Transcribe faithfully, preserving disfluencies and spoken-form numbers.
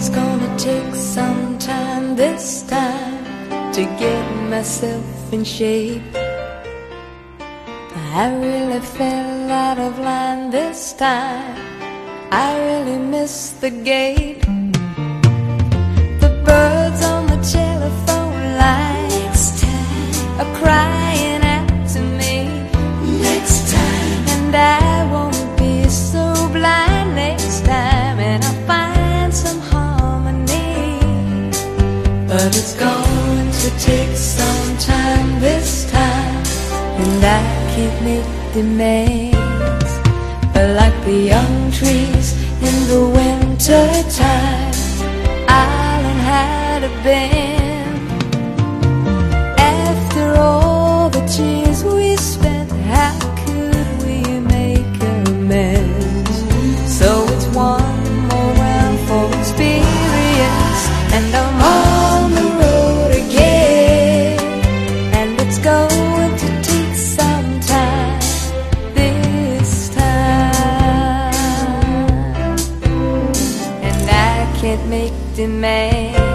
it's gonna take some time this time to get myself in shape. I really fell out of line this time. I really missed the gate. The birds on the telephone lines are crying out to me. Next time. And I won't be so blind next time, and I'll find some harmony. But it's going to take some time this time, and I can't make demands. But like the young trees in the winter time, I'll learn how to bend. After all the tears we spent, how could we make amends? So it's one more round for experience, and I'm on the road again. And it's going to take some time this time, and I can't make demands.